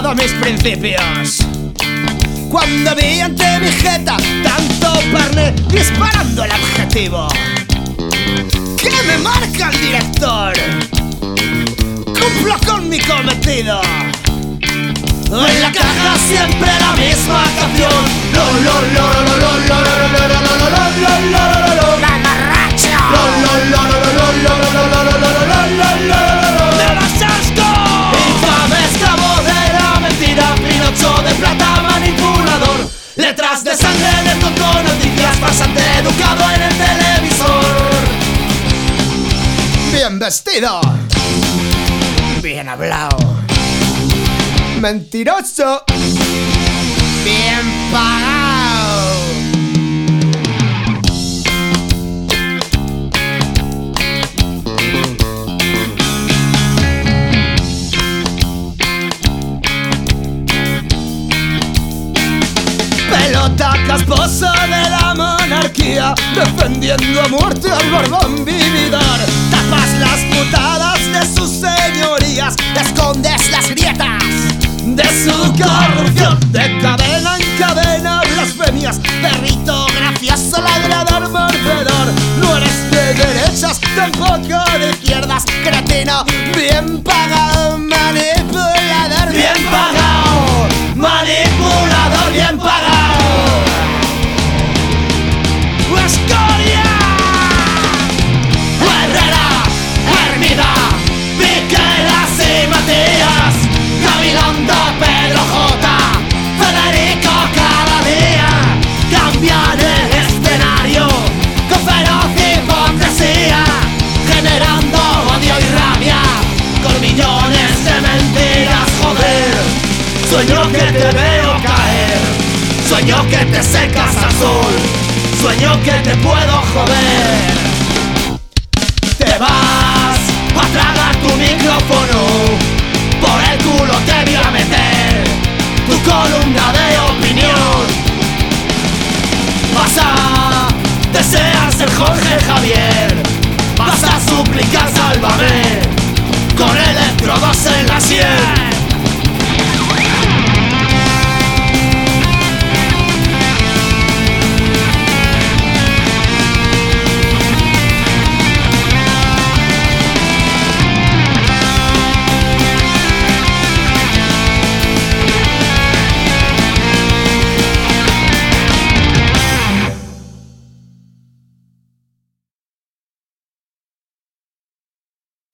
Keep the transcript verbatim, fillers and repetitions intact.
traicionado mis principios. Cuando vi ante mi jeta tanto parné disparando el objetivo que me marca el director, cumplo con mi cometido. En la caja siempre la misma canción. Lo lo lo lo lo lo lo lo lo lo lo lo lo lo. Mamarracho. Lo lo lo lo lo lo lo lo lo lo lo lo. ¡Me das asco! Infame esclavo de la mentira, Pinocho de plata manipulador. Letras de sangre de coco, noticias farsante, educado en el televisor. Bien vestido, bien hablado, mentiroso, bien pagado. Pelota casposa de la monarquía, defendiendo a muerte al barbón vividor. Tapas las putadas de sus señorías, escondes las grietas de su corrupción. De cadena en cadena blasfemias, perrito gracioso, ladrador, mordedor. No eres de derechas, tampoco de izquierdas, cretino, bien pagado, manipulador. Bien pagado, manipulador, bien pagado. ¡Escoria! Herrera, Hermida, Piqueras y Matías, Gabilondo, Pedro J, Federico cada día cambian el escenario con feroz hipocresía, generando odio y rabia con millones de mentiras, joder. Sueño que te veo caer, sueño que te secas al sol, sueño que te puedo joder. Te vas a tragar tu micrófono